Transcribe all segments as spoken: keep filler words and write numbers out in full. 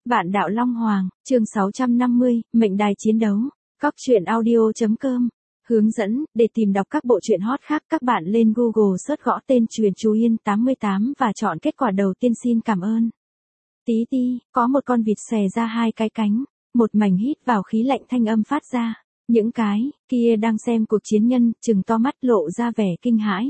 Vạn đạo Long Hoàng, chương sáu trăm năm mươi, mệnh đài chiến đấu. Góc truyện audio chấm com. Hướng dẫn, để tìm đọc các bộ truyện hot khác các bạn lên Google search gõ tên Truyền Chú Yên tám mươi tám và chọn kết quả đầu tiên xin cảm ơn. Tí ti, có một con vịt xòe ra hai cái cánh, một mảnh hít vào khí lạnh thanh âm phát ra. Những cái kia đang xem cuộc chiến nhân, trừng to mắt lộ ra vẻ kinh hãi.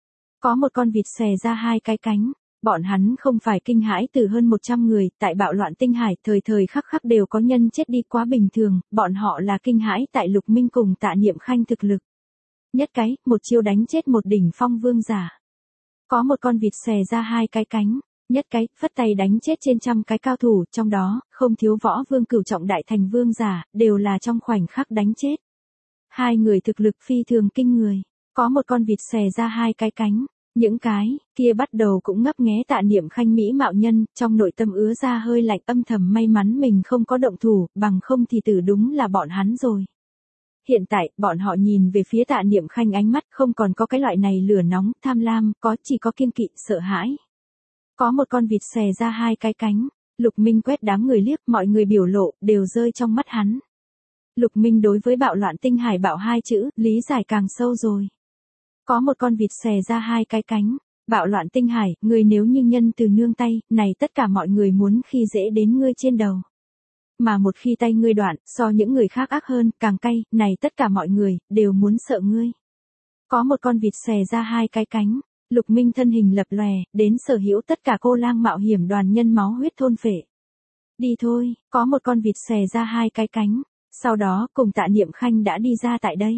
Có một con vịt xòe ra hai cái cánh. Bọn hắn không phải kinh hãi từ hơn một trăm người, tại bạo loạn tinh hải, thời thời khắc khắc đều có nhân chết đi quá bình thường, bọn họ là kinh hãi tại Lục Minh cùng Tạ Niệm Khanh thực lực. Nhất cái, một chiêu đánh chết một đỉnh phong vương giả. Có một con vịt xòe ra hai cái cánh, nhất cái, phất tay đánh chết trên trăm cái cao thủ, trong đó, không thiếu võ vương cửu trọng đại thành vương giả, đều là trong khoảnh khắc đánh chết. Hai người thực lực phi thường kinh người, có một con vịt xòe ra hai cái cánh. Những cái kia bắt đầu cũng ngấp nghé Tạ Niệm Khanh mỹ mạo nhân, trong nội tâm ứa ra hơi lạnh, âm thầm may mắn mình không có động thủ, bằng không thì tử đúng là bọn hắn rồi. Hiện tại, bọn họ nhìn về phía Tạ Niệm Khanh ánh mắt không còn có cái loại này lửa nóng, tham lam, có chỉ có kiêng kỵ, sợ hãi. Có một con vịt xòe ra hai cái cánh, Lục Minh quét đám người liếc, mọi người biểu lộ, đều rơi trong mắt hắn. Lục Minh đối với bạo loạn tinh hải bạo hai chữ, lý giải càng sâu rồi. Có một con vịt xòe ra hai cái cánh, bạo loạn tinh hải, người nếu như nhân từ nương tay, này tất cả mọi người muốn khi dễ đến ngươi trên đầu. Mà một khi tay ngươi đoạn, so những người khác ác hơn, càng cay, này tất cả mọi người, đều muốn sợ ngươi. Có một con vịt xòe ra hai cái cánh, Lục Minh thân hình lập lòe, đến sở hữu tất cả cô lang mạo hiểm đoàn nhân máu huyết thôn phệ. Đi thôi, có một con vịt xòe ra hai cái cánh, sau đó cùng Tạ Niệm Khanh đã đi ra tại đây.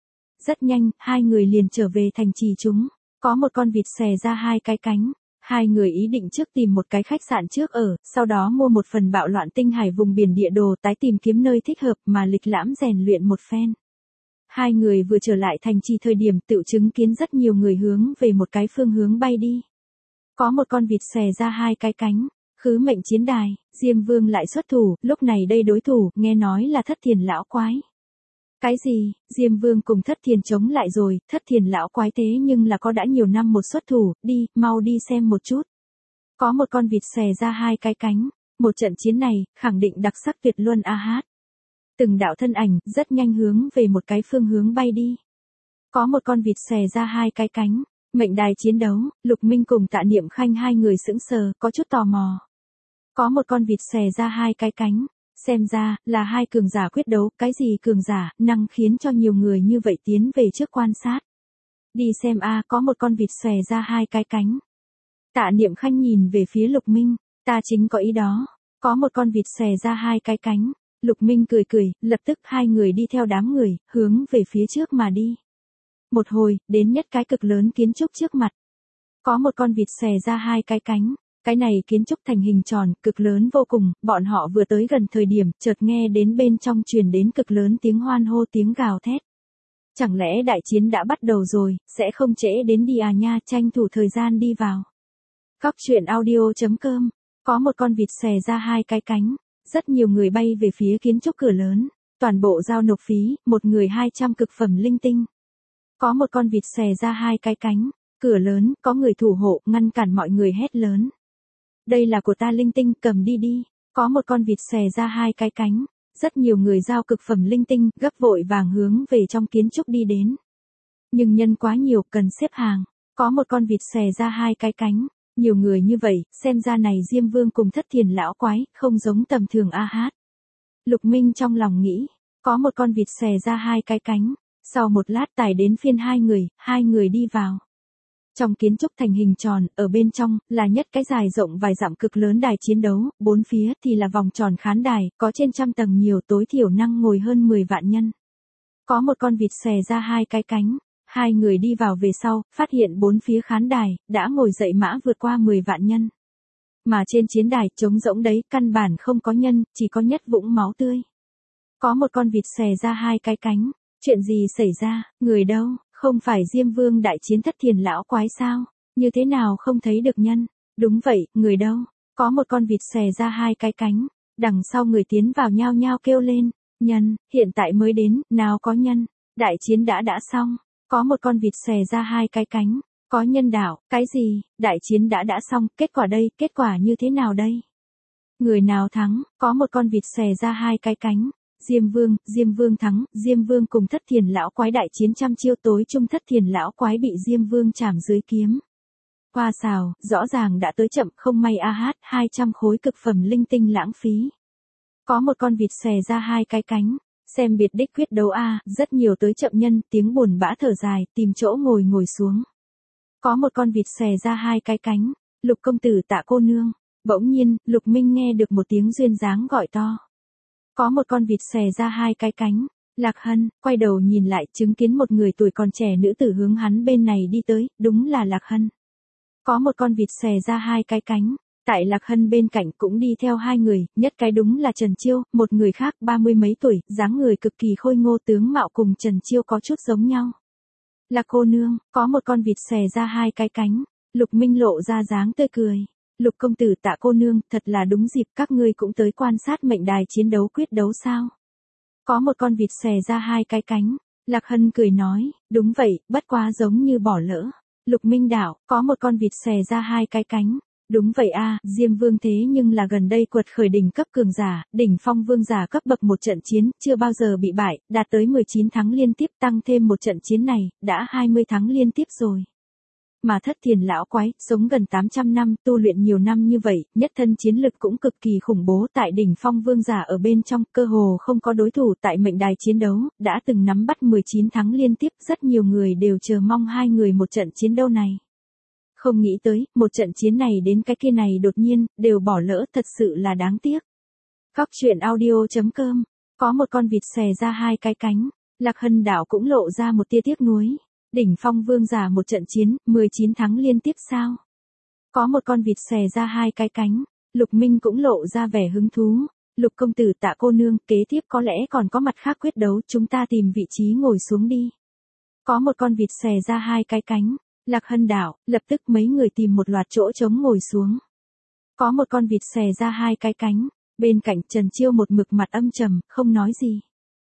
Rất nhanh, hai người liền trở về thành trì chúng. Có một con vịt xòe ra hai cái cánh. Hai người ý định trước tìm một cái khách sạn trước ở, sau đó mua một phần bạo loạn tinh hải vùng biển địa đồ tái tìm kiếm nơi thích hợp mà lịch lãm rèn luyện một phen. Hai người vừa trở lại thành trì thời điểm tự chứng kiến rất nhiều người hướng về một cái phương hướng bay đi. Có một con vịt xòe ra hai cái cánh. Khứ mệnh chiến đài, Diêm Vương lại xuất thủ, lúc này đây đối thủ, nghe nói là Thất Thiền lão quái. Cái gì, Diêm Vương cùng Thất Thiền chống lại rồi, Thất Thiền lão quái thế nhưng là có đã nhiều năm một xuất thủ, đi, mau đi xem một chút. Có một con vịt xòe ra hai cái cánh, một trận chiến này, khẳng định đặc sắc tuyệt luân a hát. Từng đạo thân ảnh, rất nhanh hướng về một cái phương hướng bay đi. Có một con vịt xòe ra hai cái cánh, mệnh đài chiến đấu, Lục Minh cùng Tạ Niệm Khanh hai người sững sờ, có chút tò mò. Có một con vịt xòe ra hai cái cánh. Xem ra, là hai cường giả quyết đấu, cái gì cường giả, năng khiến cho nhiều người như vậy tiến về trước quan sát. Đi xem a, có một con vịt xòe ra hai cái cánh. Tạ Niệm Khanh nhìn về phía Lục Minh, ta chính có ý đó, có một con vịt xòe ra hai cái cánh. Lục Minh cười cười, lập tức hai người đi theo đám người, hướng về phía trước mà đi. Một hồi, đến nhất cái cực lớn kiến trúc trước mặt. Có một con vịt xòe ra hai cái cánh. Cái này kiến trúc thành hình tròn, cực lớn vô cùng, bọn họ vừa tới gần thời điểm, chợt nghe đến bên trong truyền đến cực lớn tiếng hoan hô tiếng gào thét. Chẳng lẽ đại chiến đã bắt đầu rồi, sẽ không trễ đến đi à nha, tranh thủ thời gian đi vào. Góc truyện audio chấm com, có một con vịt xòe ra hai cái cánh, rất nhiều người bay về phía kiến trúc cửa lớn, toàn bộ giao nộp phí, một người hai trăm cực phẩm linh tinh. Có một con vịt xòe ra hai cái cánh, cửa lớn, có người thủ hộ, ngăn cản mọi người hét lớn. Đây là của ta linh tinh, cầm đi đi. Có một con vịt xòe ra hai cái cánh. Rất nhiều người giao cực phẩm linh tinh, gấp vội vàng hướng về trong kiến trúc đi đến. Nhưng nhân quá nhiều, cần xếp hàng. Có một con vịt xòe ra hai cái cánh. Nhiều người như vậy, xem ra này Diêm Vương cùng Thất Thiền lão quái, không giống tầm thường a hát. Lục Minh trong lòng nghĩ, có một con vịt xòe ra hai cái cánh. Sau một lát tài đến phiên hai người, hai người đi vào. Trong kiến trúc thành hình tròn, ở bên trong, là nhất cái dài rộng vài dặm cực lớn đài chiến đấu, bốn phía thì là vòng tròn khán đài, có trên trăm tầng nhiều tối thiểu năng ngồi hơn mười vạn nhân. Có một con vịt xòe ra hai cái cánh, hai người đi vào về sau, phát hiện bốn phía khán đài, đã ngồi dậy mã vượt qua mười vạn nhân. Mà trên chiến đài, trống rỗng đấy, căn bản không có nhân, chỉ có nhất vũng máu tươi. Có một con vịt xòe ra hai cái cánh, chuyện gì xảy ra, người đâu? Không phải Diêm Vương đại chiến Thất Thiền lão quái sao? Như thế nào không thấy được nhân? Đúng vậy, người đâu? Có một con vịt xòe ra hai cái cánh. Đằng sau người tiến vào nhao nhao kêu lên. Nhân, hiện tại mới đến, nào có nhân. Đại chiến đã đã xong. Có một con vịt xòe ra hai cái cánh. Có nhân đạo, cái gì? Đại chiến đã đã xong, kết quả đây, kết quả như thế nào đây? Người nào thắng, có một con vịt xòe ra hai cái cánh. Diêm Vương, Diêm Vương thắng, Diêm Vương cùng Thất Thiền lão quái đại chiến trăm chiêu, tối trung Thất Thiền lão quái bị Diêm Vương chảm dưới kiếm. Hoa xào, rõ ràng đã tới chậm, không may a hát, hai trăm khối cực phẩm linh tinh lãng phí. Có một con vịt xòe ra hai cái cánh, xem biệt đích quyết đấu a, rất nhiều tới chậm nhân, tiếng buồn bã thở dài, tìm chỗ ngồi ngồi xuống. Có một con vịt xòe ra hai cái cánh, Lục công tử Tạ cô nương. Bỗng nhiên, Lục Minh nghe được một tiếng duyên dáng gọi to. Có một con vịt xòe ra hai cái cánh. Lạc Hân, quay đầu nhìn lại, chứng kiến một người tuổi còn trẻ nữ tử hướng hắn bên này đi tới, đúng là Lạc Hân. Có một con vịt xòe ra hai cái cánh. Tại Lạc Hân bên cạnh cũng đi theo hai người, nhất cái đúng là Trần Chiêu, một người khác ba mươi mấy tuổi, dáng người cực kỳ khôi ngô, tướng mạo cùng Trần Chiêu có chút giống nhau. Lạc cô nương, có một con vịt xòe ra hai cái cánh. Lục Minh lộ ra dáng tươi cười. Lục công tử Tạ cô nương, thật là đúng dịp, các ngươi cũng tới quan sát mệnh đài chiến đấu quyết đấu sao? Có một con vịt xòe ra hai cái cánh. Lạc Hân cười nói, đúng vậy, bất quá giống như bỏ lỡ. Lục Minh đạo, có một con vịt xòe ra hai cái cánh. Đúng vậy a, Diêm Vương thế nhưng là gần đây quật khởi đỉnh cấp cường giả, đỉnh phong vương giả cấp bậc một trận chiến, chưa bao giờ bị bại, đạt tới mười chín thắng liên tiếp, tăng thêm một trận chiến này, đã hai mươi thắng liên tiếp rồi. Mà Thất Thiền lão quái, sống gần tám trăm năm, tu luyện nhiều năm như vậy, nhất thân chiến lực cũng cực kỳ khủng bố, tại đỉnh phong vương giả ở bên trong, cơ hồ không có đối thủ, tại mệnh đài chiến đấu, đã từng nắm bắt mười chín thắng liên tiếp, rất nhiều người đều chờ mong hai người một trận chiến đấu này. Không nghĩ tới, một trận chiến này đến cái kia này đột nhiên, đều bỏ lỡ, thật sự là đáng tiếc. Góc truyện audio chấm com, có một con vịt xòe ra hai cái cánh, Lạc Hân đảo cũng lộ ra một tia tiếc nuối. Đỉnh phong vương giả một trận chiến, mười chín thắng liên tiếp sao? Có một con vịt xòe ra hai cái cánh, Lục Minh cũng lộ ra vẻ hứng thú. Lục công tử Tạ cô nương, kế tiếp có lẽ còn có mặt khác quyết đấu, chúng ta tìm vị trí ngồi xuống đi. Có một con vịt xòe ra hai cái cánh, Lạc Hân đảo, lập tức mấy người tìm một loạt chỗ trống ngồi xuống. Có một con vịt xòe ra hai cái cánh, bên cạnh Trần Chiêu một mực mặt âm trầm, không nói gì.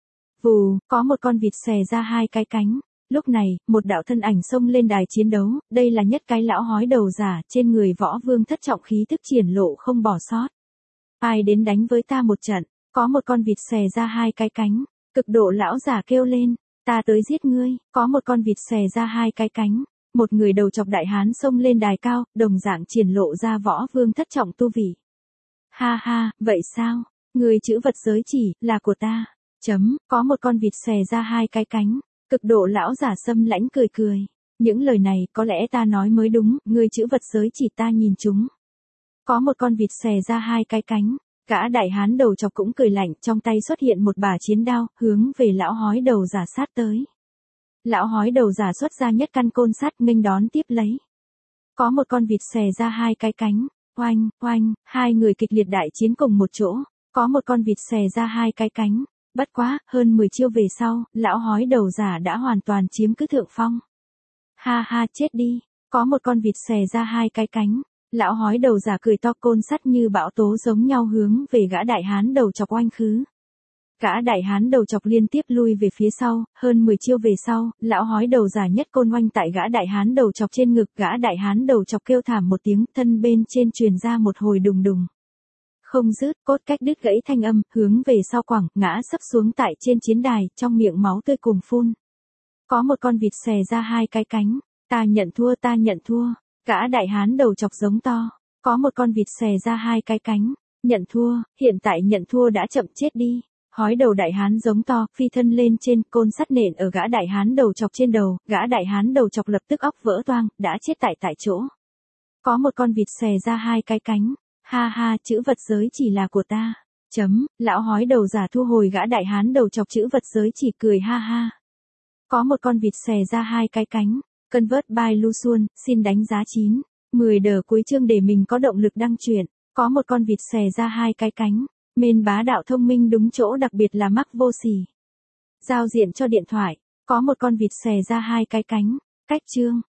Vù, có một con vịt xòe ra hai cái cánh. Lúc này, một đạo thân ảnh xông lên đài chiến đấu, đây là nhất cái lão hói đầu giả, trên người Võ Vương thất trọng khí thức triển lộ không bỏ sót. Ai đến đánh với ta một trận, có một con vịt xòe ra hai cái cánh, cực độ lão giả kêu lên, ta tới giết ngươi, có một con vịt xòe ra hai cái cánh, một người đầu chọc đại hán xông lên đài cao, đồng dạng triển lộ ra Võ Vương thất trọng tu vị. Ha ha, vậy sao, người chữ vật giới chỉ, là của ta, chấm, có một con vịt xòe ra hai cái cánh. Cực độ lão giả xâm lãnh cười cười. Những lời này có lẽ ta nói mới đúng, ngươi chữ vật giới chỉ ta nhìn chúng. Có một con vịt xòe ra hai cái cánh, gã đại hán đầu chọc cũng cười lạnh, trong tay xuất hiện một bả chiến đao, hướng về lão hói đầu giả sát tới. Lão hói đầu giả xuất ra nhất căn côn sắt nghênh đón tiếp lấy. Có một con vịt xòe ra hai cái cánh, oanh, oanh, hai người kịch liệt đại chiến cùng một chỗ, có một con vịt xòe ra hai cái cánh. Bất quá, hơn mười chiêu về sau, lão hói đầu giả đã hoàn toàn chiếm cứ thượng phong. Ha ha, chết đi, có một con vịt xòe ra hai cái cánh, lão hói đầu giả cười to, côn sắt như bão tố giống nhau hướng về gã đại hán đầu chọc oanh khứ. Gã đại hán đầu chọc liên tiếp lui về phía sau, hơn mười chiêu về sau, lão hói đầu giả nhất côn oanh tại gã đại hán đầu chọc trên ngực, gã đại hán đầu chọc kêu thảm một tiếng, thân bên trên truyền ra một hồi đùng đùng. Không dứt, cốt cách đứt gãy thanh âm, hướng về sau quẳng, ngã sấp xuống tại trên chiến đài, trong miệng máu tươi cùng phun. Có một con vịt xòe ra hai cái cánh, ta nhận thua, ta nhận thua, gã đại hán đầu chọc giống to. Có một con vịt xòe ra hai cái cánh, nhận thua, hiện tại nhận thua đã chậm, chết đi. Hói đầu đại hán giống to, phi thân lên trên, côn sắt nện ở gã đại hán đầu chọc trên đầu, gã đại hán đầu chọc lập tức óc vỡ toang, đã chết tại tại chỗ. Có một con vịt xòe ra hai cái cánh. Ha ha, chữ vật giới chỉ là của ta. Chấm, lão hói đầu giả thu hồi gã đại hán đầu chọc chữ vật giới chỉ, cười ha ha. Có một con vịt xòe ra hai cái cánh. Convert by Lu Xuân, xin đánh giá chín. mười đờ cuối chương để mình có động lực đăng truyện. Có một con vịt xòe ra hai cái cánh. Mên bá đạo thông minh đúng chỗ, đặc biệt là mắc vô sỉ. Giao diện cho điện thoại. Có một con vịt xòe ra hai cái cánh. Cách chương.